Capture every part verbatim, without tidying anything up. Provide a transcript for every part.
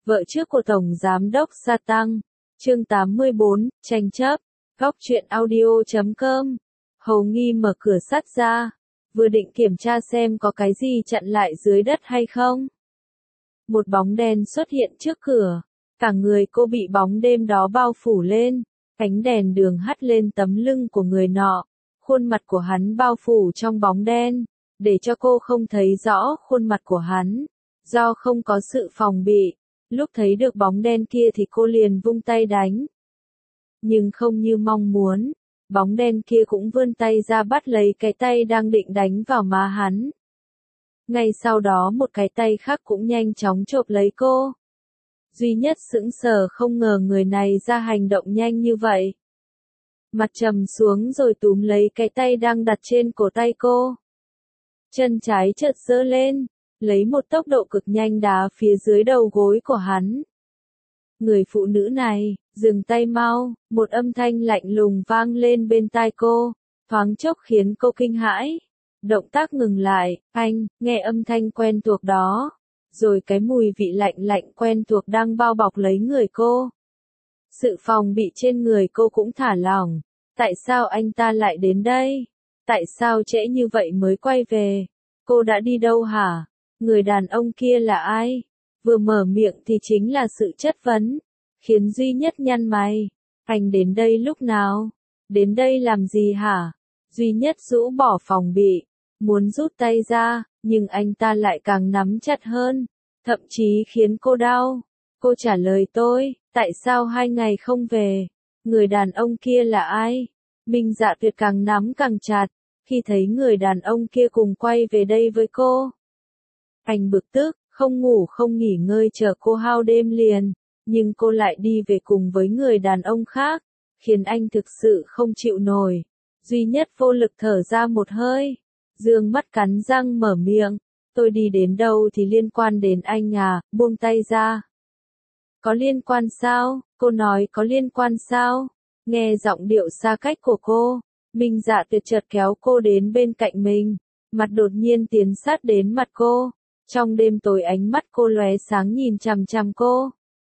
vợ trước của Tổng Giám đốc Sa Tăng. Chương tám mươi bốn, tranh chấp. Góc truyện audio chấm com. Hầu Nghi mở cửa sắt ra, vừa định kiểm tra xem có cái gì chặn lại dưới đất hay không. Một bóng đen xuất hiện trước cửa, cả người cô bị bóng đêm đó bao phủ lên, ánh đèn đường hắt lên tấm lưng của người nọ, khuôn mặt của hắn bao phủ trong bóng đen, để cho cô không thấy rõ khuôn mặt của hắn. Do không có sự phòng bị, lúc thấy được bóng đen kia thì cô liền vung tay đánh. Nhưng không như mong muốn, bóng đen kia cũng vươn tay ra bắt lấy cái tay đang định đánh vào má hắn. Ngay sau đó một cái tay khác cũng nhanh chóng chộp lấy cô. Duy Nhất sững sờ không ngờ người này ra hành động nhanh như vậy. Mặt trầm xuống rồi túm lấy cái tay đang đặt trên cổ tay cô. Chân trái chợt giơ lên, lấy một tốc độ cực nhanh đá phía dưới đầu gối của hắn. Người phụ nữ này, dừng tay mau, một âm thanh lạnh lùng vang lên bên tai cô, thoáng chốc khiến cô kinh hãi. Động tác ngừng lại, anh, nghe âm thanh quen thuộc đó, rồi cái mùi vị lạnh lạnh quen thuộc đang bao bọc lấy người cô. Sự phòng bị trên người cô cũng thả lỏng. Tại sao anh ta lại đến đây? Tại sao trễ như vậy mới quay về? Cô đã đi đâu hả? Người đàn ông kia là ai? Vừa mở miệng thì chính là sự chất vấn, khiến Duy Nhất nhăn mày. Anh đến đây lúc nào? Đến đây làm gì hả? Duy Nhất rũ bỏ phòng bị, muốn rút tay ra, nhưng anh ta lại càng nắm chặt hơn, thậm chí khiến cô đau. Cô trả lời tôi, tại sao hai ngày không về? Người đàn ông kia là ai? Minh Dạ Tuyệt càng nắm càng chặt, khi thấy người đàn ông kia cùng quay về đây với cô. Anh bực tức, không ngủ không nghỉ ngơi chờ cô hao đêm liền, nhưng cô lại đi về cùng với người đàn ông khác, khiến anh thực sự không chịu nổi. Duy Nhất vô lực thở ra một hơi, dương mắt cắn răng mở miệng, tôi đi đến đâu thì liên quan đến anh à, buông tay ra. Có liên quan sao? Cô nói có liên quan sao? Nghe giọng điệu xa cách của cô, Minh Dạ Tuyệt chợt kéo cô đến bên cạnh mình, mặt đột nhiên tiến sát đến mặt cô. Trong đêm tối ánh mắt cô lóe sáng nhìn chằm chằm cô.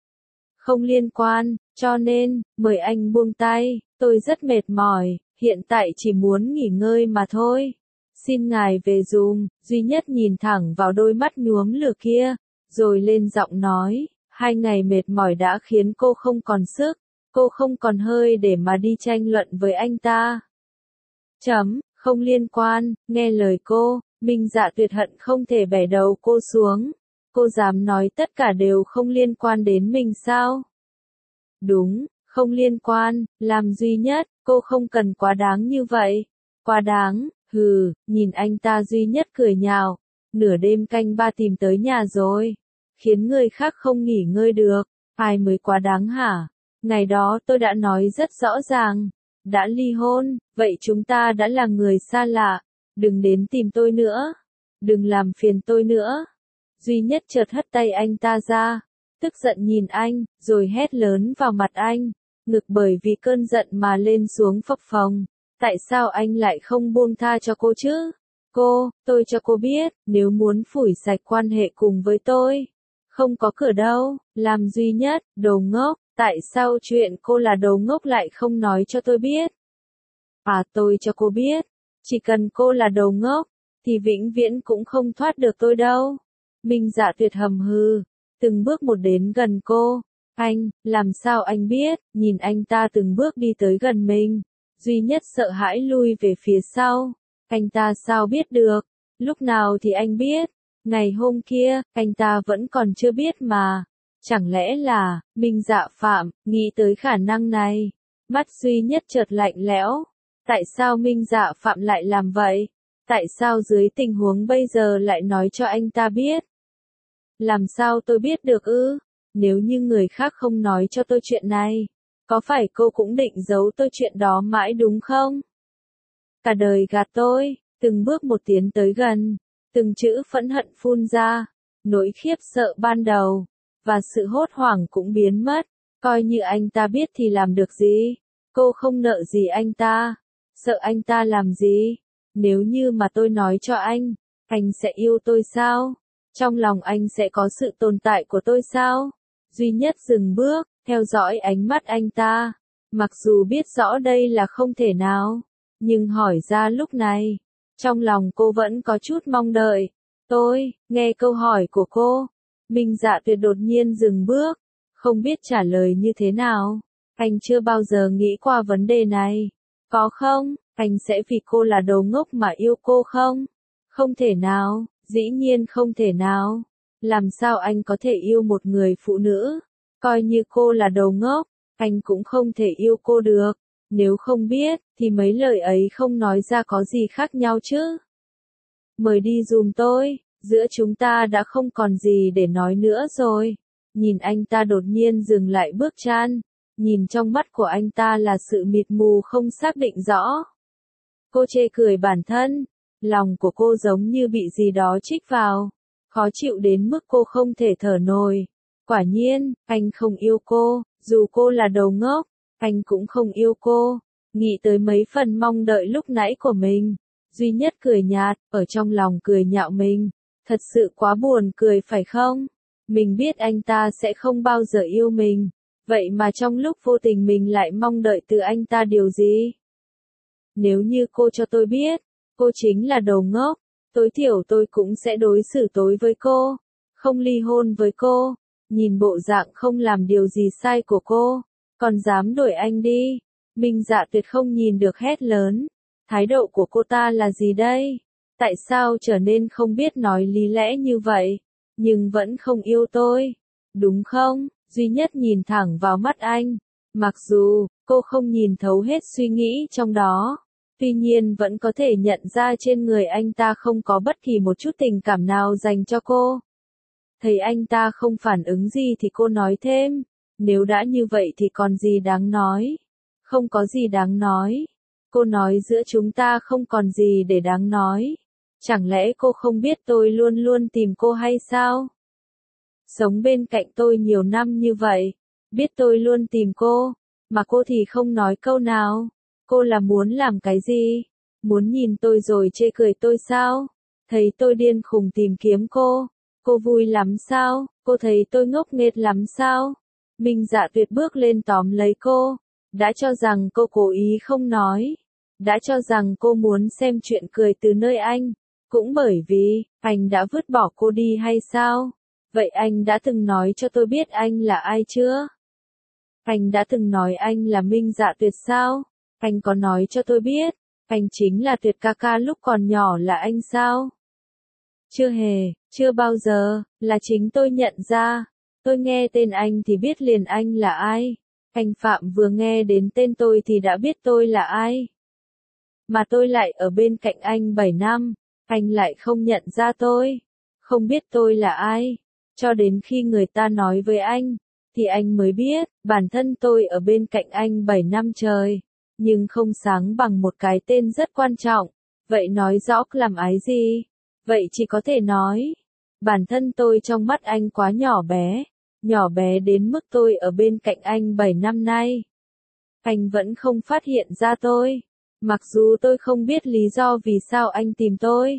Không liên quan, cho nên, mời anh buông tay, tôi rất mệt mỏi, hiện tại chỉ muốn nghỉ ngơi mà thôi. Xin ngài về dùm. Duy Nhất nhìn thẳng vào đôi mắt nhuốm lửa kia, rồi lên giọng nói, hai ngày mệt mỏi đã khiến cô không còn sức, cô không còn hơi để mà đi tranh luận với anh ta. Chấm, không liên quan, nghe lời cô. Minh Dạ Tuyệt hận không thể bẻ đầu cô xuống. Cô dám nói tất cả đều không liên quan đến mình sao? Đúng, không liên quan, làm Duy Nhất, cô không cần quá đáng như vậy. Quá đáng, hừ, nhìn anh ta Duy Nhất cười nhạo. Nửa đêm canh ba tìm tới nhà rồi, khiến người khác không nghỉ ngơi được, ai mới quá đáng hả? Ngày đó tôi đã nói rất rõ ràng, đã ly hôn, vậy chúng ta đã là người xa lạ. Đừng đến tìm tôi nữa. Đừng làm phiền tôi nữa. Duy Nhất chợt hất tay anh ta ra, tức giận nhìn anh, rồi hét lớn vào mặt anh, ngực bởi vì cơn giận mà lên xuống phập phồng. Tại sao anh lại không buông tha cho cô chứ? Cô, tôi cho cô biết, nếu muốn phủi sạch quan hệ cùng với tôi, không có cửa đâu. Làm Duy Nhất, đồ ngốc, tại sao chuyện cô là đồ ngốc lại không nói cho tôi biết? À, tôi cho cô biết. Chỉ cần cô là đồ ngốc, thì vĩnh viễn cũng không thoát được tôi đâu. Minh Dạ Tuyệt hầm hừ, từng bước một đến gần cô. Anh, làm sao anh biết? Nhìn anh ta từng bước đi tới gần mình. Duy Nhất sợ hãi lui về phía sau. Anh ta sao biết được? Lúc nào thì anh biết? Ngày hôm kia, anh ta vẫn còn chưa biết mà. Chẳng lẽ là, Minh Dạ Phạm, nghĩ tới khả năng này. Mắt Duy Nhất chợt lạnh lẽo. Tại sao Minh Dạ Phạm lại làm vậy? Tại sao dưới tình huống bây giờ lại nói cho anh ta biết? Làm sao tôi biết được ư? Nếu như người khác không nói cho tôi chuyện này, có phải cô cũng định giấu tôi chuyện đó mãi đúng không? Cả đời gạt tôi, từng bước một tiến tới gần, từng chữ phẫn hận phun ra, nỗi khiếp sợ ban đầu, và sự hốt hoảng cũng biến mất, coi như anh ta biết thì làm được gì? Cô không nợ gì anh ta. Sợ anh ta làm gì? Nếu như mà tôi nói cho anh, anh sẽ yêu tôi sao? Trong lòng anh sẽ có sự tồn tại của tôi sao? Duy Nhất dừng bước, theo dõi ánh mắt anh ta. Mặc dù biết rõ đây là không thể nào, nhưng hỏi ra lúc này, trong lòng cô vẫn có chút mong đợi. Tôi, nghe câu hỏi của cô, Minh Dạ Tuyệt đột nhiên dừng bước, không biết trả lời như thế nào. Anh chưa bao giờ nghĩ qua vấn đề này. Có không, anh sẽ vì cô là đồ ngốc mà yêu cô không? Không thể nào, dĩ nhiên không thể nào. Làm sao anh có thể yêu một người phụ nữ? Coi như cô là đồ ngốc, anh cũng không thể yêu cô được. Nếu không biết, thì mấy lời ấy không nói ra có gì khác nhau chứ. Mời đi giùm tôi, giữa chúng ta đã không còn gì để nói nữa rồi. Nhìn anh ta đột nhiên dừng lại bước chân, nhìn trong mắt của anh ta là sự mịt mù không xác định rõ. Cô chê cười bản thân, lòng của cô giống như bị gì đó trích vào, khó chịu đến mức cô không thể thở nổi. Quả nhiên, anh không yêu cô, dù cô là đầu ngốc, anh cũng không yêu cô. Nghĩ tới mấy phần mong đợi lúc nãy của mình, Duy Nhất cười nhạt, ở trong lòng cười nhạo mình. Thật sự quá buồn cười phải không? Mình biết anh ta sẽ không bao giờ yêu mình, vậy mà trong lúc vô tình mình lại mong đợi từ anh ta điều gì? Nếu như cô cho tôi biết, cô chính là đồ ngốc, tối thiểu tôi cũng sẽ đối xử tối với cô, không ly hôn với cô. Nhìn bộ dạng không làm điều gì sai của cô, còn dám đuổi anh đi. Minh Dạ Tuyệt không nhìn được hét lớn. Thái độ của cô ta là gì đây? Tại sao trở nên không biết nói lý lẽ như vậy, nhưng vẫn không yêu tôi? Đúng không? Duy Nhất nhìn thẳng vào mắt anh. Mặc dù, cô không nhìn thấu hết suy nghĩ trong đó, tuy nhiên vẫn có thể nhận ra trên người anh ta không có bất kỳ một chút tình cảm nào dành cho cô. Thấy anh ta không phản ứng gì thì cô nói thêm, nếu đã như vậy thì còn gì đáng nói? Không có gì đáng nói. Cô nói giữa chúng ta không còn gì để đáng nói. Chẳng lẽ cô không biết tôi luôn luôn tìm cô hay sao? Sống bên cạnh tôi nhiều năm như vậy, biết tôi luôn tìm cô, mà cô thì không nói câu nào. Cô là muốn làm cái gì? Muốn nhìn tôi rồi chê cười tôi sao? Thấy tôi điên khùng tìm kiếm cô, cô vui lắm sao? Cô thấy tôi ngốc nghếch lắm sao? Minh Dạ Tuyệt bước lên tóm lấy cô, đã cho rằng cô cố ý không nói, đã cho rằng cô muốn xem chuyện cười từ nơi anh, cũng bởi vì anh đã vứt bỏ cô đi hay sao? Vậy anh đã từng nói cho tôi biết anh là ai chưa? Anh đã từng nói anh là Minh Dạ Tuyệt sao? Anh có nói cho tôi biết, anh chính là Tuyệt ca ca lúc còn nhỏ là anh sao? Chưa hề, chưa bao giờ, là chính tôi nhận ra. Tôi nghe tên anh thì biết liền anh là ai. Anh Phạm vừa nghe đến tên tôi thì đã biết tôi là ai. Mà tôi lại ở bên cạnh anh bảy năm, anh lại không nhận ra tôi, không biết tôi là ai. Cho đến khi người ta nói với anh, thì anh mới biết, bản thân tôi ở bên cạnh anh bảy năm trời, nhưng không sáng bằng một cái tên rất quan trọng. Vậy nói rõ làm ái gì? Vậy chỉ có thể nói, bản thân tôi trong mắt anh quá nhỏ bé, nhỏ bé đến mức tôi ở bên cạnh anh bảy năm nay. Anh vẫn không phát hiện ra tôi, mặc dù tôi không biết lý do vì sao anh tìm tôi.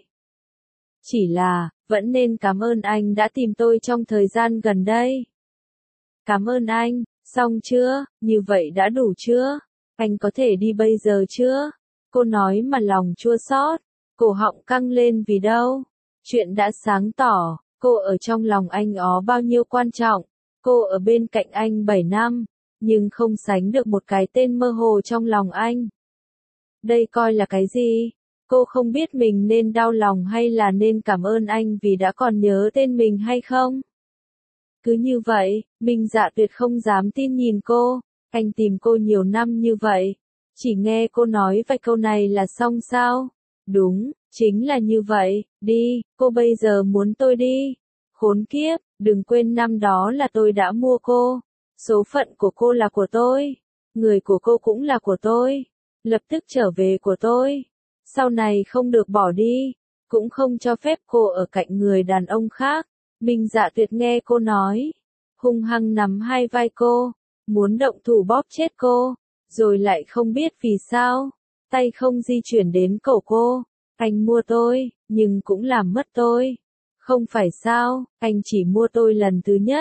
Chỉ là, vẫn nên cảm ơn anh đã tìm tôi trong thời gian gần đây. Cảm ơn anh, xong chưa, như vậy đã đủ chưa? Anh có thể đi bây giờ chưa? Cô nói mà lòng chua xót, cổ họng căng lên vì đâu. Chuyện đã sáng tỏ, cô ở trong lòng anh ó bao nhiêu quan trọng. Cô ở bên cạnh anh bảy năm, nhưng không sánh được một cái tên mơ hồ trong lòng anh. Đây coi là cái gì? Cô không biết mình nên đau lòng hay là nên cảm ơn anh vì đã còn nhớ tên mình hay không? Cứ như vậy, Minh Dạ Tuyệt không dám tin nhìn cô. Anh tìm cô nhiều năm như vậy, chỉ nghe cô nói vài câu này là xong sao? Đúng, chính là như vậy. Đi, cô bây giờ muốn tôi đi. Khốn kiếp, đừng quên năm đó là tôi đã mua cô. Số phận của cô là của tôi. Người của cô cũng là của tôi. Lập tức trở về của tôi. Sau này không được bỏ đi. Cũng không cho phép cô ở cạnh người đàn ông khác. Minh Dạ Tuyệt nghe cô nói, hung hăng nắm hai vai cô, muốn động thủ bóp chết cô, rồi lại không biết vì sao, tay không di chuyển đến cổ cô. Anh mua tôi, nhưng cũng làm mất tôi. Không phải sao, anh chỉ mua tôi lần thứ nhất,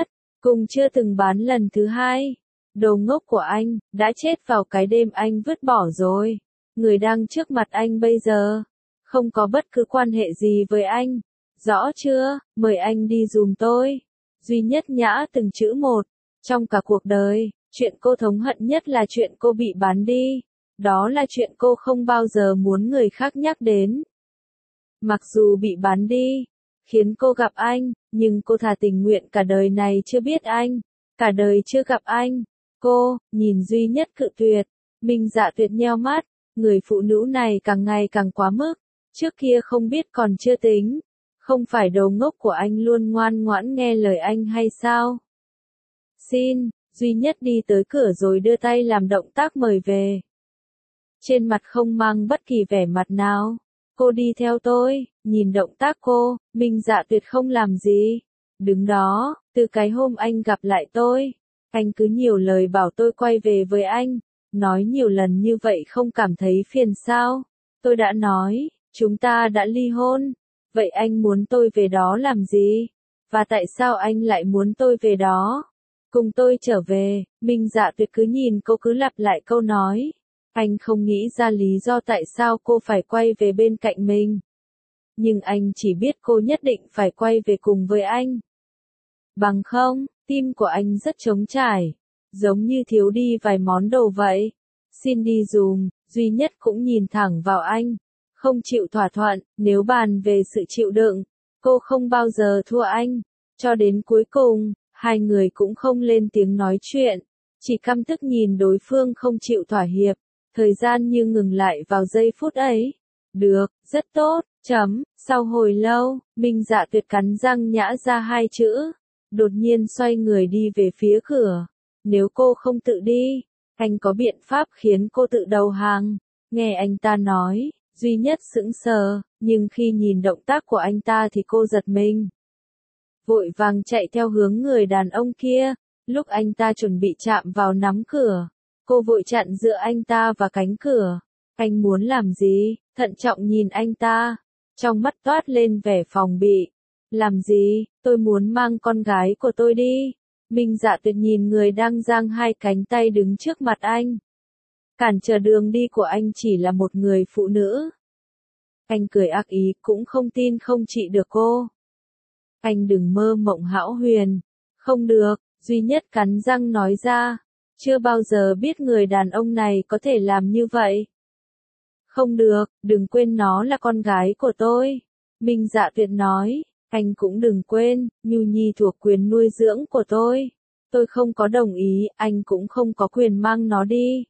Cùng chưa từng bán lần thứ hai. Đồ ngốc của anh, đã chết vào cái đêm anh vứt bỏ rồi. Người đang trước mặt anh bây giờ, không có bất cứ quan hệ gì với anh. Rõ chưa, mời anh đi giùm tôi. Duy Nhất Nhã từng chữ một. Trong cả cuộc đời, chuyện cô thống hận nhất là chuyện cô bị bán đi. Đó là chuyện cô không bao giờ muốn người khác nhắc đến. Mặc dù bị bán đi, khiến cô gặp anh, nhưng cô thà tình nguyện cả đời này chưa biết anh, cả đời chưa gặp anh. Cô, nhìn Duy Nhất cự tuyệt, Minh Dạ Tuyệt nheo mắt, người phụ nữ này càng ngày càng quá mức, trước kia không biết còn chưa tính, không phải đầu ngốc của anh luôn ngoan ngoãn nghe lời anh hay sao? Xin, Duy Nhất đi tới cửa rồi đưa tay làm động tác mời về. Trên mặt không mang bất kỳ vẻ mặt nào. Cô đi theo tôi, nhìn động tác cô, Minh Dạ Tuyệt không làm gì. Đứng đó, từ cái hôm anh gặp lại tôi, anh cứ nhiều lời bảo tôi quay về với anh, nói nhiều lần như vậy không cảm thấy phiền sao? Tôi đã nói, chúng ta đã ly hôn, vậy anh muốn tôi về đó làm gì? Và tại sao anh lại muốn tôi về đó? Cùng tôi trở về, Minh Dạ Tuyệt cứ nhìn cô cứ lặp lại câu nói. Anh không nghĩ ra lý do tại sao cô phải quay về bên cạnh mình. Nhưng anh chỉ biết cô nhất định phải quay về cùng với anh. Bằng không, tim của anh rất trống trải, giống như thiếu đi vài món đồ vậy. Xin đi dùm, Duy Nhất cũng nhìn thẳng vào anh. Không chịu thỏa thuận, nếu bàn về sự chịu đựng, cô không bao giờ thua anh. Cho đến cuối cùng, hai người cũng không lên tiếng nói chuyện, chỉ căm tức nhìn đối phương không chịu thỏa hiệp. Thời gian như ngừng lại vào giây phút ấy. Được, rất tốt, chấm. Sau hồi lâu, Minh Dạ Tuyệt cắn răng nhã ra hai chữ. Đột nhiên xoay người đi về phía cửa. Nếu cô không tự đi, anh có biện pháp khiến cô tự đầu hàng. Nghe anh ta nói, Duy Nhất sững sờ, nhưng khi nhìn động tác của anh ta thì cô giật mình. Vội vàng chạy theo hướng người đàn ông kia, lúc anh ta chuẩn bị chạm vào nắm cửa. Cô vội chặn giữa anh ta và cánh cửa. Anh muốn làm gì? Thận trọng nhìn anh ta. Trong mắt toát lên vẻ phòng bị. Làm gì? Tôi muốn mang con gái của tôi đi. Minh Dạ Tuyệt nhìn người đang giang hai cánh tay đứng trước mặt anh. Cản trở đường đi của anh chỉ là một người phụ nữ. Anh cười ác ý cũng không tin không trị được cô. Anh đừng mơ mộng hão huyền. Không được, Duy Nhất cắn răng nói ra. Chưa bao giờ biết người đàn ông này có thể làm như vậy. Không được, đừng quên nó là con gái của tôi. Minh Dạ Tuyệt nói, anh cũng đừng quên, Nhu Nhi thuộc quyền nuôi dưỡng của tôi. Tôi không có đồng ý, anh cũng không có quyền mang nó đi.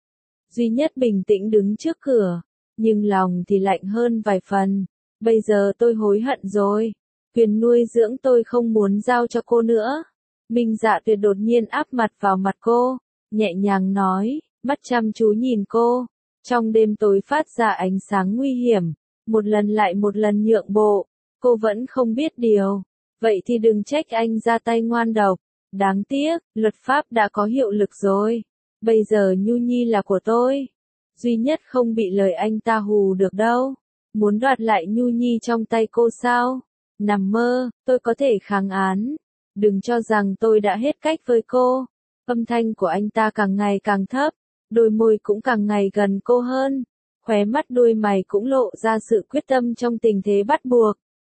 Duy Nhất bình tĩnh đứng trước cửa, nhưng lòng thì lạnh hơn vài phần. Bây giờ tôi hối hận rồi. Quyền nuôi dưỡng tôi không muốn giao cho cô nữa. Minh Dạ Tuyệt đột nhiên áp mặt vào mặt cô, nhẹ nhàng nói, mắt chăm chú nhìn cô. Trong đêm tối phát ra ánh sáng nguy hiểm, một lần lại một lần nhượng bộ, cô vẫn không biết điều. Vậy thì đừng trách anh ra tay ngoan độc. Đáng tiếc, luật pháp đã có hiệu lực rồi. Bây giờ Nhu Nhi là của tôi. Duy Nhất không bị lời anh ta hù được đâu. Muốn đoạt lại Nhu Nhi trong tay cô sao? Nằm mơ, tôi có thể kháng án. Đừng cho rằng tôi đã hết cách với cô. Âm thanh của anh ta càng ngày càng thấp, đôi môi cũng càng ngày gần cô hơn. Khóe mắt đuôi mày cũng lộ ra sự quyết tâm trong tình thế bắt buộc.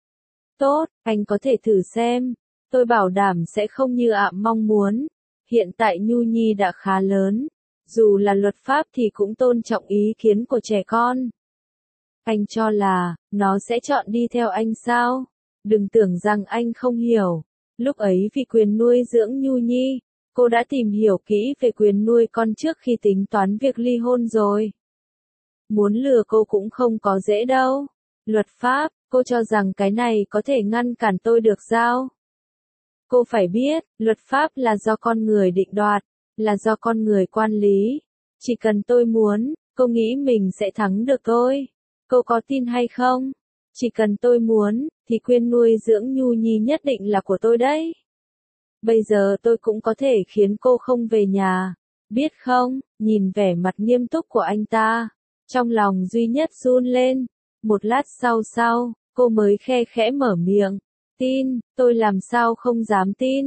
Tốt, anh có thể thử xem. Tôi bảo đảm sẽ không như ạ mong muốn. Hiện tại Nhu Nhi đã khá lớn. Dù là luật pháp thì cũng tôn trọng ý kiến của trẻ con. Anh cho là, nó sẽ chọn đi theo anh sao? Đừng tưởng rằng anh không hiểu. Lúc ấy vì quyền nuôi dưỡng Nhu Nhi, cô đã tìm hiểu kỹ về quyền nuôi con trước khi tính toán việc ly hôn rồi. Muốn lừa cô cũng không có dễ đâu. Luật pháp, cô cho rằng cái này có thể ngăn cản tôi được sao? Cô phải biết, luật pháp là do con người định đoạt, là do con người quan lý. Chỉ cần tôi muốn, cô nghĩ mình sẽ thắng được tôi. Cô có tin hay không? Chỉ cần tôi muốn, thì quyền nuôi dưỡng Nhu Nhi nhất định là của tôi đấy. Bây giờ tôi cũng có thể khiến cô không về nhà. Biết không, nhìn vẻ mặt nghiêm túc của anh ta. Trong lòng Duy Nhất run lên. Một lát sau sau, cô mới khe khẽ mở miệng. Tin, tôi làm sao không dám tin.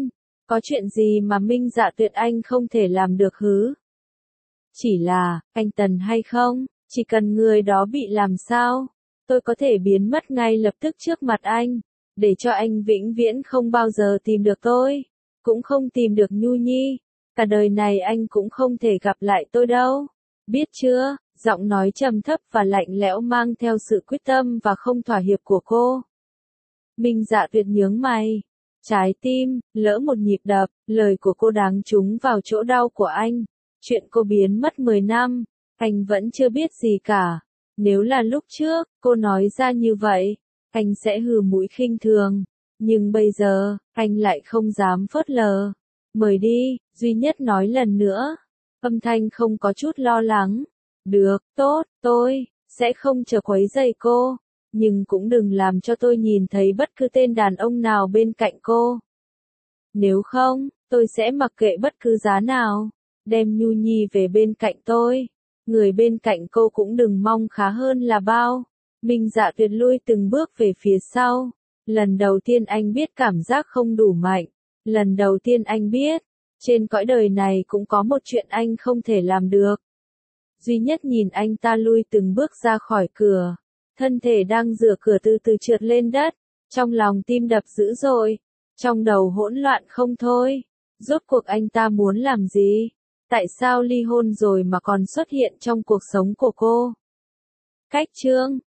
Có chuyện gì mà Minh Dạ Tuyệt anh không thể làm được hứ? Chỉ là, anh Tần hay không, chỉ cần người đó bị làm sao, tôi có thể biến mất ngay lập tức trước mặt anh, để cho anh vĩnh viễn không bao giờ tìm được tôi, cũng không tìm được Nhu Nhi, cả đời này anh cũng không thể gặp lại tôi đâu. Biết chưa? Giọng nói trầm thấp và lạnh lẽo mang theo sự quyết tâm và không thỏa hiệp của cô. Minh Dạ Tuyệt nhướng mày. Trái tim, lỡ một nhịp đập, lời của cô đáng trúng vào chỗ đau của anh. Chuyện cô biến mất mười năm, anh vẫn chưa biết gì cả. Nếu là lúc trước, cô nói ra như vậy, anh sẽ hừ mũi khinh thường. Nhưng bây giờ, anh lại không dám phớt lờ. Mời đi, duy nhất nói lần nữa. Âm thanh không có chút lo lắng. Được, tốt, tôi sẽ không chờ quấy rầy cô, nhưng cũng đừng làm cho tôi nhìn thấy bất cứ tên đàn ông nào bên cạnh cô. Nếu không, tôi sẽ mặc kệ bất cứ giá nào, đem Nhu Nhi về bên cạnh tôi. Người bên cạnh cô cũng đừng mong khá hơn là bao. Minh Dạ Tuyệt lui từng bước về phía sau. Lần đầu tiên anh biết cảm giác không đủ mạnh. Lần đầu tiên anh biết, trên cõi đời này cũng có một chuyện anh không thể làm được. Duy nhất nhìn anh ta lui từng bước ra khỏi cửa. Thân thể đang dựa cửa từ từ trượt lên đất. Trong lòng tim đập dữ dội. Trong đầu hỗn loạn không thôi. Rốt cuộc anh ta muốn làm gì? Tại sao ly hôn rồi mà còn xuất hiện trong cuộc sống của cô? Cách chương